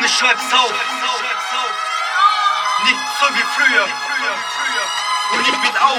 und ich schreib's auf. Nicht so wie früher. Und ich bin auch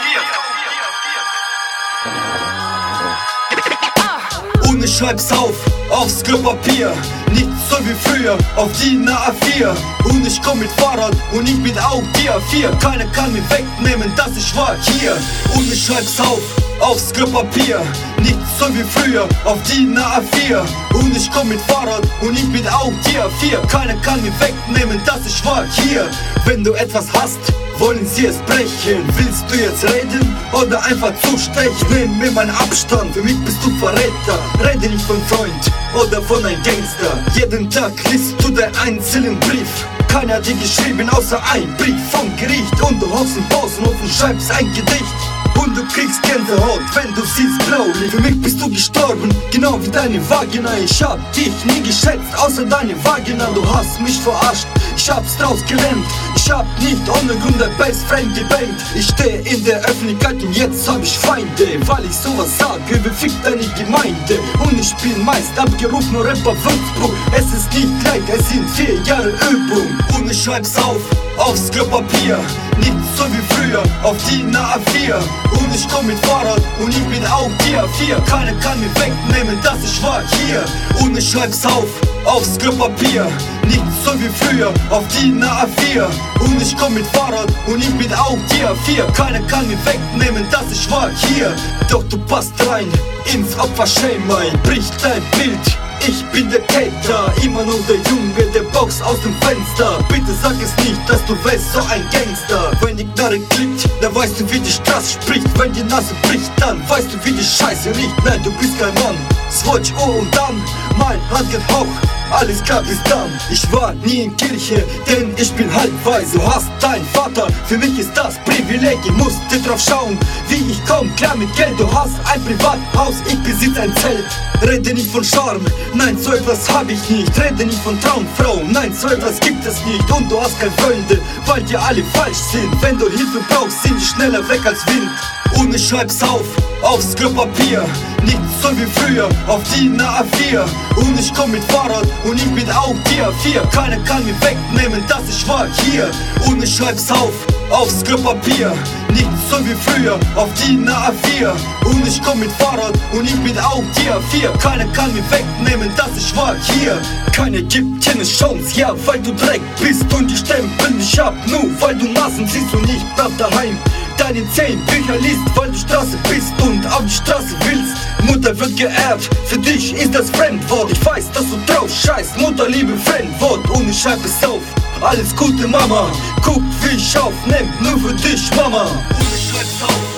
dir. Und ich schreib's aufs Klopapier. Nicht so wie früher, auf DIN A4. Und ich komm mit Fahrrad und ich bin auch DIN A4. Keiner kann mir wegnehmen, dass ich war hier. Und ich schreib's aufs Klopapier. Nicht so wie früher, auf DIN A4. Und ich komm mit Fahrrad und ich bin auch DIN A4. Keiner kann mir wegnehmen, dass ich war hier. Wenn du etwas hast, wollen sie es brechen. Willst du jetzt reden oder einfach zustechen? Nimm mir meinen Abstand, für mich bist du Verräter. Rede nicht von Freund oder von einem Gangster. Jeden Tag liest du deinen einzelnen Brief. Keiner hat dir geschrieben außer ein Brief vom Gericht. Und du hockst im Pausenhof und schreibst ein Gedicht. Und du kriegst Gänsehaut, wenn du siehst Blaulicht. Für mich bist du gestorben, genau wie deine Vagina. Ich hab dich nie geschätzt, außer deine Vagina. Du hast mich verarscht, ich hab's draus gelernt. Ich hab nicht ohne Grund der Best Friend gebankt. Ich steh in der Öffentlichkeit und jetzt hab ich Feinde, weil ich sowas sage, befickt deine Gemeinde. Und ich bin meist abgerufener Rapper Würzburg. Es ist nicht leicht, es sind 4 Jahre Übung. Und ich schreib's aufs Klopapier. Nicht so wie früher, auf DIN A4. Und ich komm mit Fahrrad und ich bin auch DIN A4. Keiner kann mir wegnehmen, dass ich war hier. Und ich schreib's aufs Klopapier. Nicht so wie früher, auf DIN A4. Und ich komm mit Fahrrad und ich bin auch DIN A4. Keiner kann mir wegnehmen, dass ich war hier. Doch du passt rein ins Opferschema. Bricht dein Bild, ich bin der Täter, immer nur der Junge, der boxt aus dem Fenster. Bitte sag es nicht, dass du wärst so ein Gangster. Wenn die Knarre klickt, dann weißt du, wie die Straße spricht. Wenn die Nase bricht, dann weißt du, wie die Scheiße riecht. Nein, du bist kein Mann, Swatch, oh und dann mein Hand geht hoch, alles klar bis dann. Ich war nie in Kirche, denn ich bin halbweise. Du hast deinen Vater, für mich ist das Privileg. Ich musste drauf schauen, wie ich komm klar mit Geld. Du hast ein Privathaus, ich besitze ein Zelt. Rede nicht von Charme, nein, so etwas hab ich nicht. Rede nicht von Traumfrau, nein, so etwas gibt es nicht. Und du hast keine Freunde, weil die alle falsch sind. Wenn du Hilfe brauchst, sind die schneller weg als Wind. Und ich schreib's aufs Klopapier. Nicht so wie früher, auf DIN A4. Und ich komm mit Fahrrad und ich bin auch DIN A4. Keiner kann mir wegnehmen, dass ich war hier. Und ich schreib's aufs Klopapier. Nicht so wie früher, auf DIN A4. Und ich komm mit Fahrrad und ich bin auch DIN A4. Keiner kann mir wegnehmen, dass ich war hier. Keiner gibt dir eine Chance, ja, weil du Dreck bist und die Stempel nicht ab. Nur weil du Nasen siehst und ich bleib daheim. Deine 10 Bücher liest, weil du Straße bist und auf die Straße willst. Mutter wird geehrt, für dich ist das Fremdwort. Ich weiß, dass du drauf scheißt, Mutterliebe Fremdwort. Und ich schreib es auf, alles Gute Mama. Guck wie ich aufnehm, nur für dich Mama. Und ich schreib's auf.